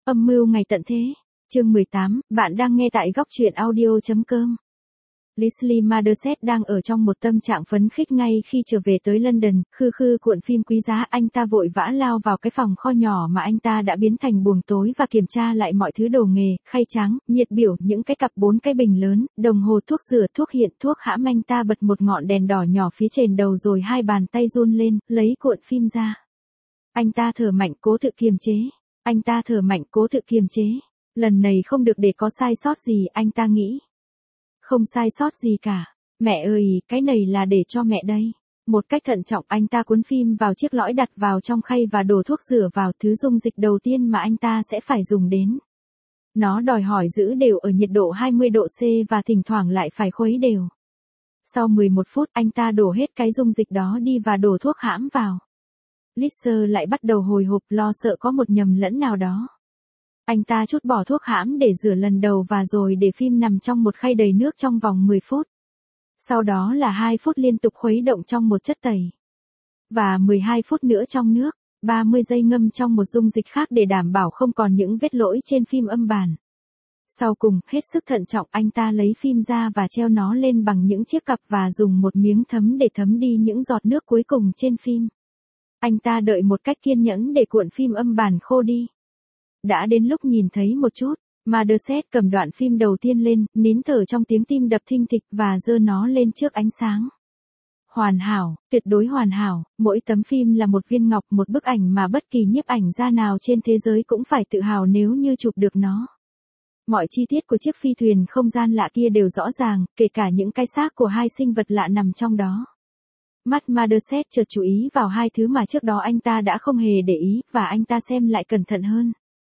Âm mưu ngày tận thế. Chương 18, bạn đang nghe tại góc truyện audio.com. Leslie Manderset đang ở trong một tâm trạng phấn khích ngay khi trở về tới London, cuộn phim quý giá. Anh ta vội vã lao vào cái phòng kho nhỏ mà anh ta đã biến thành buồng tối và kiểm tra lại mọi thứ đồ nghề, khay trắng, nhiệt biểu, những cái cặp 4 cái bình lớn, đồng hồ thuốc rửa, thuốc hiện, thuốc hãm. Anh ta bật một ngọn đèn đỏ nhỏ phía trên đầu rồi hai bàn tay run lên, lấy cuộn phim ra. Anh ta thở mạnh cố tự kiềm chế. Lần này không được để có sai sót gì, anh ta nghĩ. Không sai sót gì cả. Mẹ ơi, cái này là để cho mẹ đây. Một cách thận trọng anh ta cuốn phim vào chiếc lõi đặt vào trong khay và đổ thuốc rửa vào. Thứ dung dịch đầu tiên mà anh ta sẽ phải dùng đến. Nó đòi hỏi giữ đều ở nhiệt độ 20 độ C và thỉnh thoảng lại phải khuấy đều. Sau 11 phút anh ta đổ hết cái dung dịch đó đi và đổ thuốc hãm vào. Lister lại bắt đầu hồi hộp, lo sợ có một nhầm lẫn nào đó. Anh ta trút bỏ thuốc hãm để rửa lần đầu và rồi để phim nằm trong một khay đầy nước trong vòng 10 phút. Sau đó là 2 phút liên tục khuấy động trong một chất tẩy. Và 12 phút nữa trong nước, 30 giây ngâm trong một dung dịch khác để đảm bảo không còn những vết lỗi trên phim âm bản. Sau cùng, hết sức thận trọng anh ta lấy phim ra và treo nó lên bằng những chiếc cặp và dùng một miếng thấm để thấm đi những giọt nước cuối cùng trên phim. Anh ta đợi một cách kiên nhẫn để cuộn phim âm bản khô đi. Đã đến lúc nhìn thấy một chút, Manderset cầm đoạn phim đầu tiên lên, nín thở trong tiếng tim đập thình thịch và giơ nó lên trước ánh sáng. Hoàn hảo, tuyệt đối hoàn hảo, mỗi tấm phim là một viên ngọc, một bức ảnh mà bất kỳ nhiếp ảnh gia nào trên thế giới cũng phải tự hào nếu như chụp được nó. Mọi chi tiết của chiếc phi thuyền không gian lạ kia đều rõ ràng, kể cả những cái xác của hai sinh vật lạ nằm trong đó. Mắt Manderset chợt chú ý vào hai thứ mà trước đó anh ta đã không hề để ý, và anh ta xem lại cẩn thận hơn.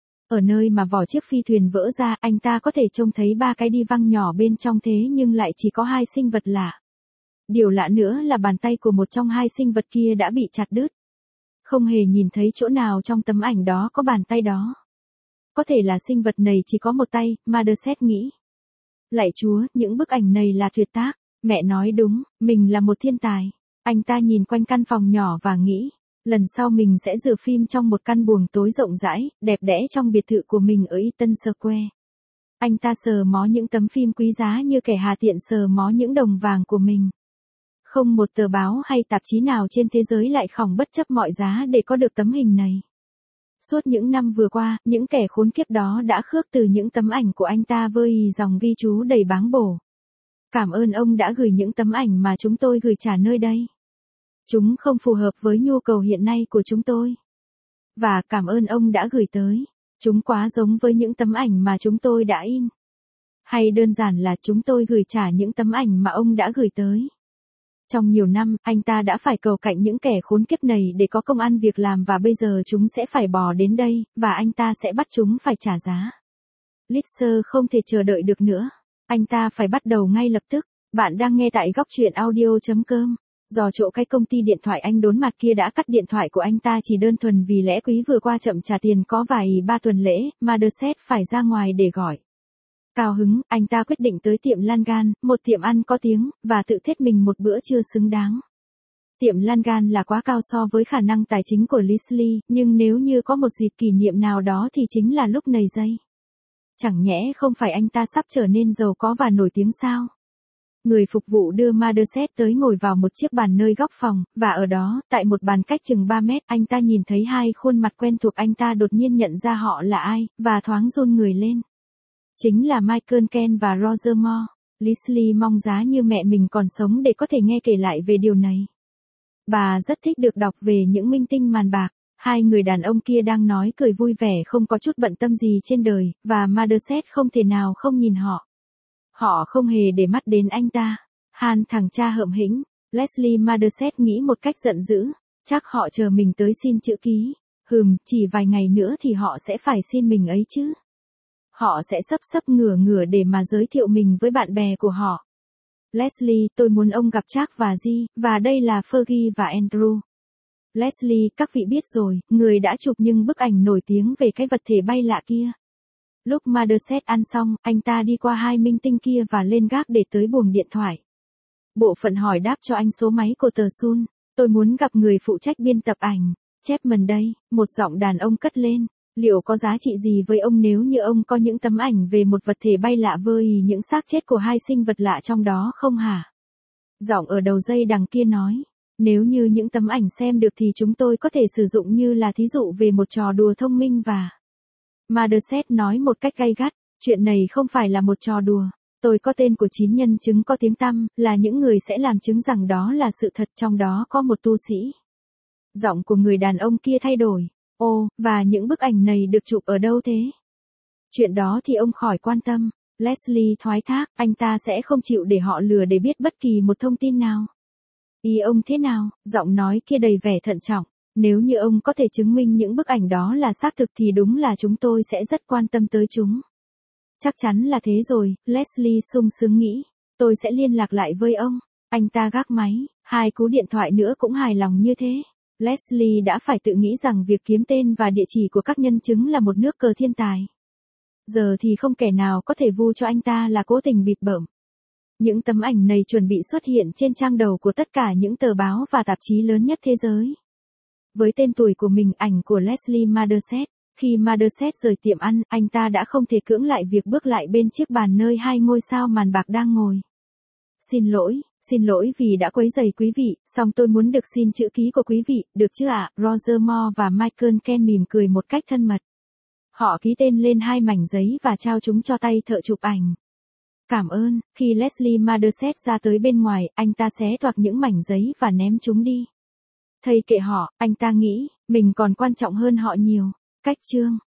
Ở nơi mà vỏ chiếc phi thuyền vỡ ra, anh ta có thể trông thấy 3 cái đi văng nhỏ bên trong, thế nhưng lại chỉ có 2 sinh vật lạ. Điều lạ nữa là bàn tay của một trong 2 sinh vật kia đã bị chặt đứt. Không hề nhìn thấy chỗ nào trong tấm ảnh đó có bàn tay đó. Có thể là sinh vật này chỉ có một tay, Manderset nghĩ. Lạy Chúa, những bức ảnh này là tuyệt tác. Mẹ nói đúng, mình là một thiên tài. Anh ta nhìn quanh căn phòng nhỏ và nghĩ, lần sau mình sẽ rửa phim trong một căn buồng tối rộng rãi, đẹp đẽ trong biệt thự của mình ở Eaton Square. Anh ta sờ mó những tấm phim quý giá như kẻ hà tiện sờ mó những đồng vàng của mình. Không một tờ báo hay tạp chí nào trên thế giới lại khòng bất chấp mọi giá để có được tấm hình này. Suốt những năm vừa qua, những kẻ khốn kiếp đó đã khước từ những tấm ảnh của anh ta với dòng ghi chú đầy báng bổ. Cảm ơn ông đã gửi những tấm ảnh mà chúng tôi gửi trả nơi đây. Chúng không phù hợp với nhu cầu hiện nay của chúng tôi. Và cảm ơn ông đã gửi tới. Chúng quá giống với những tấm ảnh mà chúng tôi đã in. Hay đơn giản là chúng tôi gửi trả những tấm ảnh mà ông đã gửi tới. Trong nhiều năm, anh ta đã phải cầu cạnh những kẻ khốn kiếp này để có công ăn việc làm và bây giờ chúng sẽ phải bò đến đây, và anh ta sẽ bắt chúng phải trả giá. Lister không thể chờ đợi được nữa. Anh ta phải bắt đầu ngay lập tức. Bạn đang nghe tại góc truyện audio.com. Do chỗ cái công ty điện thoại anh đốn mặt kia đã cắt điện thoại của anh ta chỉ đơn thuần vì lẽ quý vừa qua chậm trả tiền có vài 3 tuần lễ, Manderset phải ra ngoài để gọi. Cao hứng, anh ta quyết định tới tiệm Langan, một tiệm ăn có tiếng, và tự thết mình một bữa trưa xứng đáng. Tiệm Langan là quá cao so với khả năng tài chính của Leslie, nhưng nếu như có một dịp kỷ niệm nào đó thì chính là lúc này đây. Chẳng nhẽ không phải anh ta sắp trở nên giàu có và nổi tiếng sao? Người phục vụ đưa Manderset tới ngồi vào một chiếc bàn nơi góc phòng, và ở đó, tại một bàn cách chừng 3 mét, anh ta nhìn thấy 2 khuôn mặt quen thuộc. Anh ta đột nhiên nhận ra họ là ai, và thoáng run người lên. Chính là Michael Ken và Roger Moore. Leslie mong giá như mẹ mình còn sống để có thể nghe kể lại về điều này. Bà rất thích được đọc về những minh tinh màn bạc. 2 người đàn ông kia đang nói cười vui vẻ không có chút bận tâm gì trên đời, và Manderset không thể nào không nhìn họ. Họ không hề để mắt đến anh ta. Han thằng cha hợm hĩnh. Leslie Manderset nghĩ một cách giận dữ. Chắc họ chờ mình tới xin chữ ký. Chỉ vài ngày nữa thì họ sẽ phải xin mình ấy chứ. Họ sẽ sắp ngửa để mà giới thiệu mình với bạn bè của họ. Leslie, tôi muốn ông gặp Jack và G, và đây là Fergie và Andrew. Leslie, các vị biết rồi, người đã chụp những bức ảnh nổi tiếng về cái vật thể bay lạ kia. Lúc Manderset ăn xong, anh ta đi qua 2 minh tinh kia và lên gác để tới buồng điện thoại. Bộ phận hỏi đáp cho anh số máy của tờ Sun. Tôi muốn gặp người phụ trách biên tập ảnh. Chapman đây, một giọng đàn ông cất lên. Liệu có giá trị gì với ông nếu như ông có những tấm ảnh về một vật thể bay lạ với những xác chết của hai sinh vật lạ trong đó không hả? Giọng ở đầu dây đằng kia nói. Nếu như những tấm ảnh xem được thì chúng tôi có thể sử dụng như là thí dụ về một trò đùa thông minh và... Motherset nói một cách gay gắt, chuyện này không phải là một trò đùa. Tôi có tên của 9 nhân chứng có tiếng tăm, là những người sẽ làm chứng rằng đó là sự thật, trong đó có một tu sĩ. Giọng của người đàn ông kia thay đổi. Ồ, và những bức ảnh này được chụp ở đâu thế? Chuyện đó thì ông khỏi quan tâm. Leslie thoái thác, anh ta sẽ không chịu để họ lừa để biết bất kỳ một thông tin nào. Ý ông thế nào? Giọng nói kia đầy vẻ thận trọng. Nếu như ông có thể chứng minh những bức ảnh đó là xác thực thì đúng là chúng tôi sẽ rất quan tâm tới chúng. Chắc chắn là thế rồi, Leslie sung sướng nghĩ. Tôi sẽ liên lạc lại với ông. Anh ta gác máy, 2 cú điện thoại nữa cũng hài lòng như thế. Leslie đã phải tự nghĩ rằng việc kiếm tên và địa chỉ của các nhân chứng là một nước cờ thiên tài. Giờ thì không kẻ nào có thể vu cho anh ta là cố tình bịp bợm. Những tấm ảnh này chuẩn bị xuất hiện trên trang đầu của tất cả những tờ báo và tạp chí lớn nhất thế giới. Với tên tuổi của mình, ảnh của Leslie Motherset. Khi Motherset rời tiệm ăn, anh ta đã không thể cưỡng lại việc bước lại bên chiếc bàn nơi 2 ngôi sao màn bạc đang ngồi. Xin lỗi vì đã quấy rầy quý vị, song tôi muốn được xin chữ ký của quý vị, được chứ ạ? Roger Moore và Michael Ken mỉm cười một cách thân mật. Họ ký tên lên 2 mảnh giấy và trao chúng cho tay thợ chụp ảnh. Cảm ơn. Khi Leslie Motherset ra tới bên ngoài, anh ta xé toạc những mảnh giấy và ném chúng đi. Thầy kệ họ, anh ta nghĩ, mình còn quan trọng hơn họ nhiều. Cách chương